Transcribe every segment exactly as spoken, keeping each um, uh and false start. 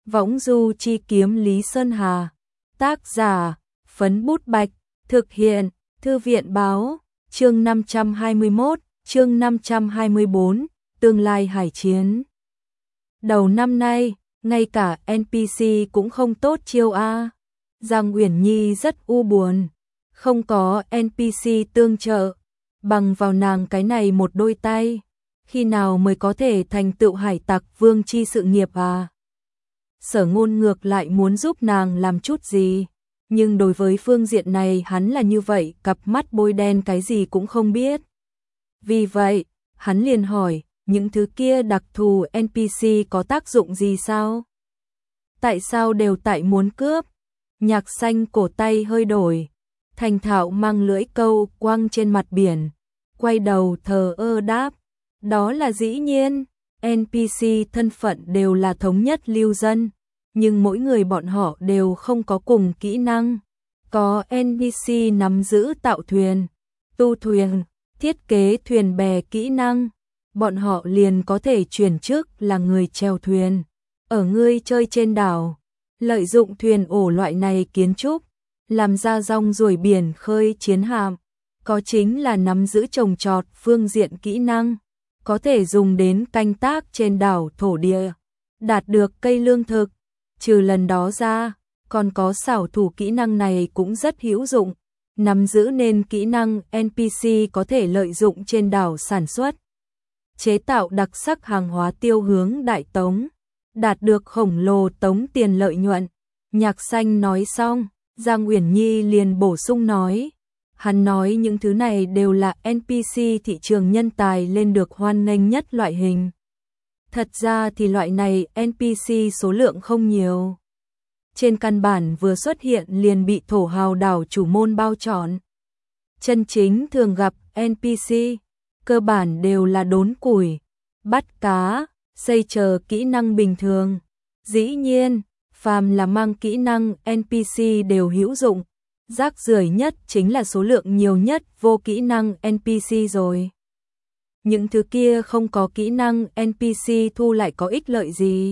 Võng du chi kiếm Lý Sơn Hà. Tác giả, Phấn Bút Bạch. Thực hiện, Thư viện Báo. Chương năm trăm hai mươi mốt, chương năm trăm hai mươi bốn, tương lai hải chiến. Đầu năm nay, ngay cả en pê xê cũng không tốt chiêu a. Giang Uyển Nhi rất u buồn, không có en pê xê tương trợ, bằng vào nàng cái này một đôi tay, khi nào mới có thể thành tựu hải tặc vương chi sự nghiệp à? Sở Ngôn ngược lại muốn giúp nàng làm chút gì, nhưng đối với phương diện này hắn là như vậy, cặp mắt bôi đen cái gì cũng không biết. Vì vậy, hắn liền hỏi, những thứ kia đặc thù en pê xê có tác dụng gì sao? Tại sao đều tại muốn cướp? Nhạc Xanh cổ tay hơi đổi, thành thạo mang lưỡi câu quăng trên mặt biển, quay đầu thờ ơ đáp, đó là dĩ nhiên, en pê xê thân phận đều là thống nhất lưu dân, nhưng mỗi người bọn họ đều không có cùng kỹ năng. Có en pê xê nắm giữ tạo thuyền, tu thuyền, thiết kế thuyền bè kỹ năng, bọn họ liền có thể chuyển chức là người chèo thuyền. Ở ngươi chơi trên đảo, lợi dụng thuyền ổ loại này kiến trúc, làm ra rong ruổi biển khơi chiến hạm, có chính là nắm giữ trồng trọt phương diện kỹ năng, có thể dùng đến canh tác trên đảo thổ địa, đạt được cây lương thực. Trừ lần đó ra, còn có xảo thủ kỹ năng này cũng rất hữu dụng, nắm giữ nên kỹ năng en pê xê có thể lợi dụng trên đảo sản xuất, chế tạo đặc sắc hàng hóa tiêu hướng đại tống, đạt được khổng lồ tống tiền lợi nhuận. Nhạc Xanh nói xong, Giang Uyển Nhi liền bổ sung nói, hắn nói những thứ này đều là en pê xê thị trường nhân tài lên được hoan nghênh nhất loại hình. Thật ra thì loại này en pê xê số lượng không nhiều. Trên căn bản vừa xuất hiện liền bị thổ hào đảo chủ môn bao trọn. Chân chính thường gặp en pê xê, cơ bản đều là đốn củi, bắt cá, xây chờ kỹ năng bình thường. Dĩ nhiên, phàm là mang kỹ năng en pê xê đều hữu dụng, rác rưởi nhất chính là số lượng nhiều nhất vô kỹ năng en pê xê rồi. Những thứ kia không có kỹ năng en pê xê thu lại có ích lợi gì?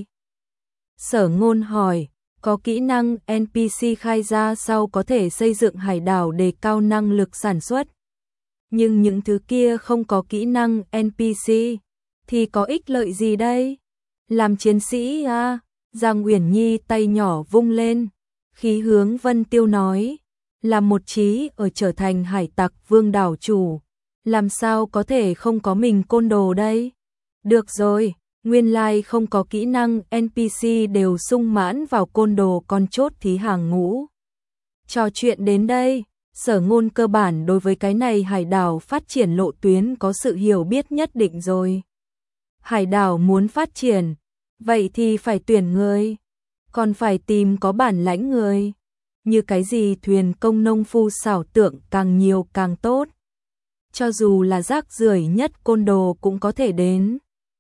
Sở Ngôn hỏi, có kỹ năng en pê xê khai ra sau có thể xây dựng hải đảo để cao năng lực sản xuất. Nhưng những thứ kia không có kỹ năng en pê xê, thì có ích lợi gì đây? Làm chiến sĩ à? Giang Uyển Nhi tay nhỏ vung lên, khí hướng Vân Tiêu nói, làm một chí ở trở thành hải tặc vương đảo chủ, làm sao có thể không có mình côn đồ đây? Được rồi, nguyên lai không có kỹ năng en pê xê đều sung mãn vào côn đồ con chốt thí hàng ngũ. Trò chuyện đến đây, Sở Ngôn cơ bản đối với cái này hải đảo phát triển lộ tuyến có sự hiểu biết nhất định rồi. Hải đảo muốn phát triển, vậy thì phải tuyển người, còn phải tìm có bản lãnh người, như cái gì thuyền công nông phu xảo tượng càng nhiều càng tốt. Cho dù là rác rưởi nhất côn đồ cũng có thể đến.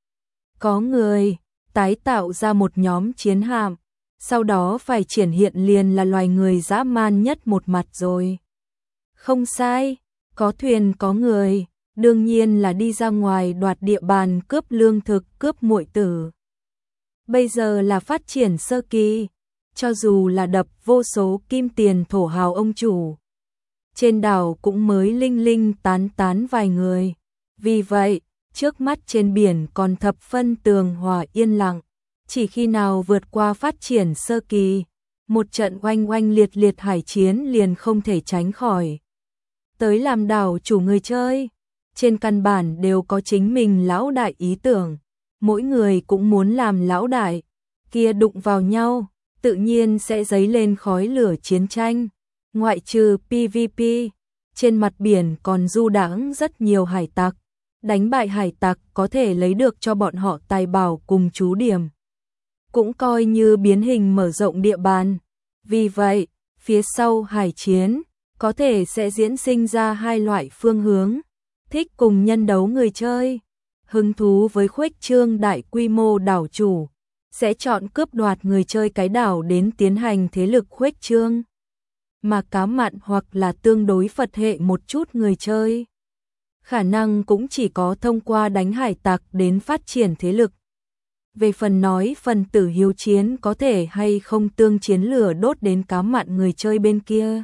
Có người tái tạo ra một nhóm chiến hạm, sau đó phải triển hiện liền là loài người dã man nhất một mặt rồi. Không sai, có thuyền có người, đương nhiên là đi ra ngoài đoạt địa bàn, cướp lương thực, cướp muội tử. Bây giờ là phát triển sơ kỳ, cho dù là đập vô số kim tiền thổ hào ông chủ, trên đảo cũng mới linh linh tán tán vài người. Vì vậy, trước mắt trên biển còn thập phân tường hòa yên lặng, chỉ khi nào vượt qua phát triển sơ kỳ, một trận oanh oanh liệt liệt hải chiến liền không thể tránh khỏi. Tới làm đảo chủ người chơi, trên căn bản đều có chính mình lão đại ý tưởng, mỗi người cũng muốn làm lão đại, kia đụng vào nhau, tự nhiên sẽ dấy lên khói lửa chiến tranh. Ngoại trừ pê vê pê, trên mặt biển còn du đãng rất nhiều hải tặc, đánh bại hải tặc có thể lấy được cho bọn họ tài bảo cùng trú điểm, cũng coi như biến hình mở rộng địa bàn. Vì vậy, phía sau hải chiến, có thể sẽ diễn sinh ra hai loại phương hướng, thích cùng nhân đấu người chơi, hứng thú với khuếch trương đại quy mô đảo chủ, sẽ chọn cướp đoạt người chơi cái đảo đến tiến hành thế lực khuếch trương. Mà cá mặn hoặc là tương đối Phật hệ một chút người chơi, khả năng cũng chỉ có thông qua đánh hải tặc đến phát triển thế lực. Về phần nói phần tử hiếu chiến có thể hay không tương chiến lửa đốt đến cá mặn người chơi bên kia.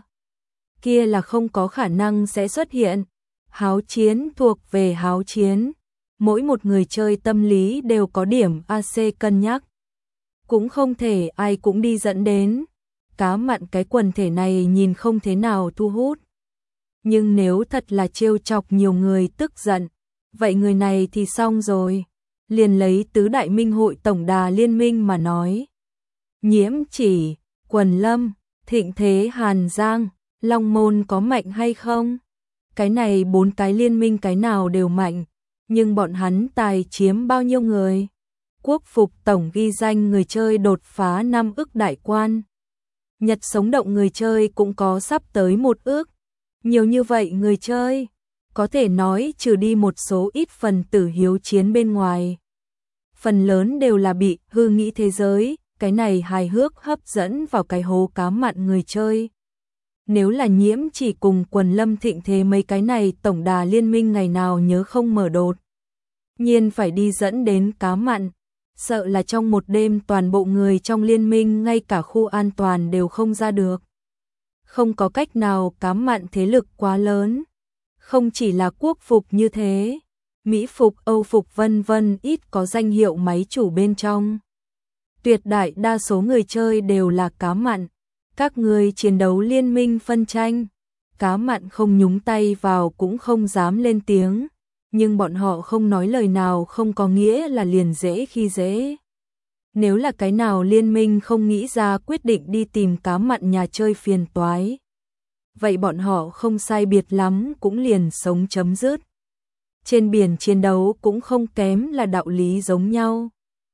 Kia là không có khả năng sẽ xuất hiện. Háo chiến thuộc về háo chiến. Mỗi một người chơi tâm lý đều có điểm a xê cân nhắc. Cũng không thể ai cũng đi dẫn đến. Cá mặn cái quần thể này nhìn không thế nào thu hút. Nhưng nếu thật là trêu chọc nhiều người tức giận, vậy người này thì xong rồi. Liền lấy tứ đại minh hội tổng đà liên minh mà nói. Nhiễm Chỉ, Quần Lâm, Thịnh Thế Hàn Giang, Long Môn có mạnh hay không? Cái này bốn cái liên minh cái nào đều mạnh, nhưng bọn hắn tài chiếm bao nhiêu người? Quốc phục tổng ghi danh người chơi đột phá năm ức đại quan. Nhật sống động người chơi cũng có sắp tới một ước. Nhiều như vậy người chơi, có thể nói trừ đi một số ít phần tử hiếu chiến bên ngoài. Phần lớn đều là bị hư nghĩ thế giới, cái này hài hước hấp dẫn vào cái hố cá mặn người chơi. Nếu là Nhiễm Chỉ cùng Quần Lâm Thịnh Thế mấy cái này tổng đà liên minh ngày nào nhớ không mở đột. Nhiên phải đi dẫn đến cá mặn, sợ là trong một đêm toàn bộ người trong liên minh ngay cả khu an toàn đều không ra được. Không có cách nào, cá mặn thế lực quá lớn. Không chỉ là quốc phục như thế, Mỹ phục, Âu phục vân vân ít có danh hiệu máy chủ bên trong. Tuyệt đại đa số người chơi đều là cá mặn. Các người chiến đấu liên minh phân tranh, cá mặn không nhúng tay vào cũng không dám lên tiếng, nhưng bọn họ không nói lời nào không có nghĩa là liền dễ khi dễ. Nếu là cái nào liên minh không nghĩ ra quyết định đi tìm cá mặn nhà chơi phiền toái, vậy bọn họ không sai biệt lắm cũng liền sống chấm dứt. Trên biển chiến đấu cũng không kém là đạo lý giống nhau.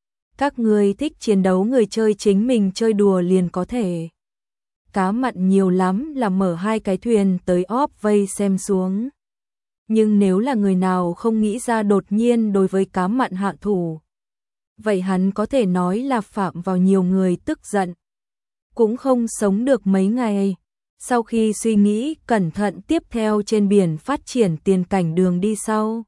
Các người thích chiến đấu người chơi chính mình chơi đùa liền có thể. Cá mặn nhiều lắm là mở hai cái thuyền tới óp vây xem xuống. Nhưng nếu là người nào không nghĩ ra đột nhiên đối với cá mặn hạ thủ, vậy hắn có thể nói là phạm vào nhiều người tức giận. Cũng không sống được mấy ngày. Sau khi suy nghĩ cẩn thận tiếp theo trên biển phát triển tiền cảnh đường đi sau,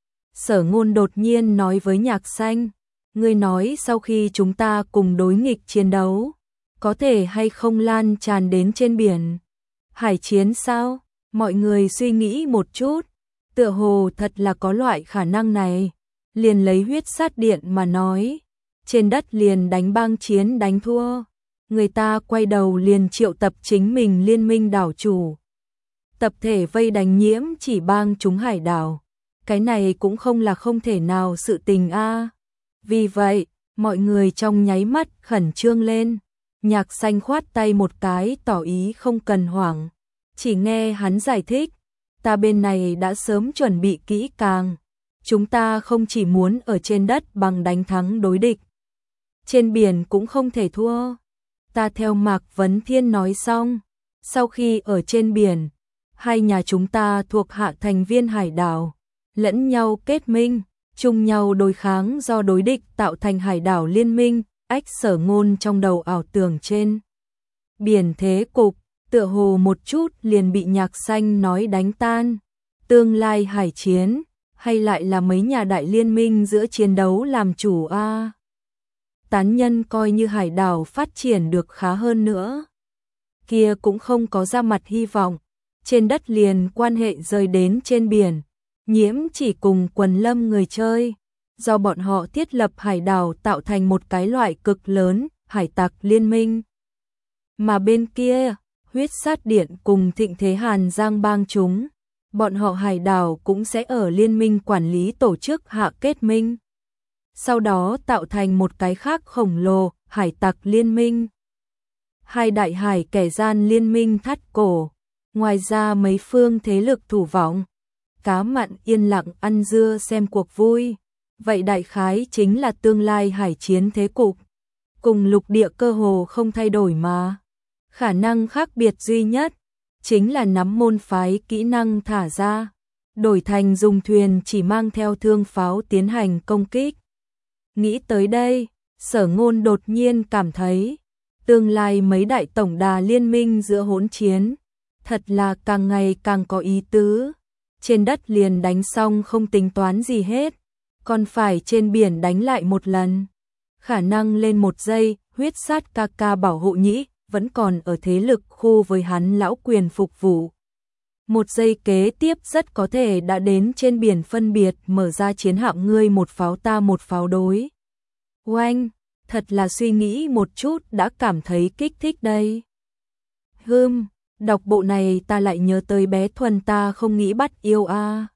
Sở Ngôn đột nhiên nói với Nhạc Xanh, ngươi nói sau khi chúng ta cùng đối nghịch chiến đấu, có thể hay không lan tràn đến trên biển? Hải chiến sao? Mọi người suy nghĩ một chút, tựa hồ thật là có loại khả năng này. Liền lấy huyết sát điện mà nói, trên đất liền đánh bang chiến đánh thua, người ta quay đầu liền triệu tập chính mình liên minh đảo chủ, tập thể vây đánh Nhiễm Chỉ bang chúng hải đảo. Cái này cũng không là không thể nào sự tình a. Vì vậy, mọi người trong nháy mắt khẩn trương lên. Nhạc Xanh khoát tay một cái tỏ ý không cần hoảng. Chỉ nghe hắn giải thích, ta bên này đã sớm chuẩn bị kỹ càng. Chúng ta không chỉ muốn ở trên đất bằng đánh thắng đối địch, trên biển cũng không thể thua. Ta theo Mạc Vấn Thiên nói xong, sau khi ở trên biển, hai nhà chúng ta thuộc hạ thành viên hải đảo, lẫn nhau kết minh, chung nhau đối kháng do đối địch tạo thành hải đảo liên minh. Ách Sở Ngôn trong đầu ảo tưởng trên biển thế cục, tựa hồ một chút liền bị Nhạc Xanh nói đánh tan. Tương lai hải chiến, hay lại là mấy nhà đại liên minh giữa chiến đấu làm chủ a? À? Tán nhân coi như hải đảo phát triển được khá hơn nữa, kia cũng không có ra mặt hy vọng. Trên đất liền quan hệ rơi đến trên biển. Nhiễm Chỉ cùng Quần Lâm người chơi, do bọn họ thiết lập hải đảo tạo thành một cái loại cực lớn hải tặc liên minh. Mà bên kia, huyết sát điện cùng Thịnh Thế Hàn Giang bang chúng, bọn họ hải đảo cũng sẽ ở liên minh quản lý tổ chức hạ kết minh, sau đó tạo thành một cái khác khổng lồ hải tặc liên minh. Hai đại hải kẻ gian liên minh thắt cổ, ngoài ra mấy phương thế lực thủ vọng. Cá mặn yên lặng ăn dưa xem cuộc vui. Vậy đại khái chính là tương lai hải chiến thế cục. Cùng lục địa cơ hồ không thay đổi mà. Khả năng khác biệt duy nhất chính là nắm môn phái kỹ năng thả ra, đổi thành dùng thuyền chỉ mang theo thương pháo tiến hành công kích. Nghĩ tới đây, Sở Ngôn đột nhiên cảm thấy tương lai mấy đại tổng đà liên minh giữa hỗn chiến thật là càng ngày càng có ý tứ. Trên đất liền đánh xong không tính toán gì hết, còn phải trên biển đánh lại một lần. khả năng lên một giây, huyết sát ca ca bảo hộ nhĩ, vẫn còn ở thế lực khu với hắn lão quyền phục vụ. Một giây kế tiếp rất có thể đã đến trên biển phân biệt mở ra chiến hạm ngươi một pháo ta một pháo đối. Oanh, thật là suy nghĩ một chút đã cảm thấy kích thích đây. Hừm, đọc bộ này ta lại nhớ tới bé Thuần ta không nghĩ bắt yêu a. À.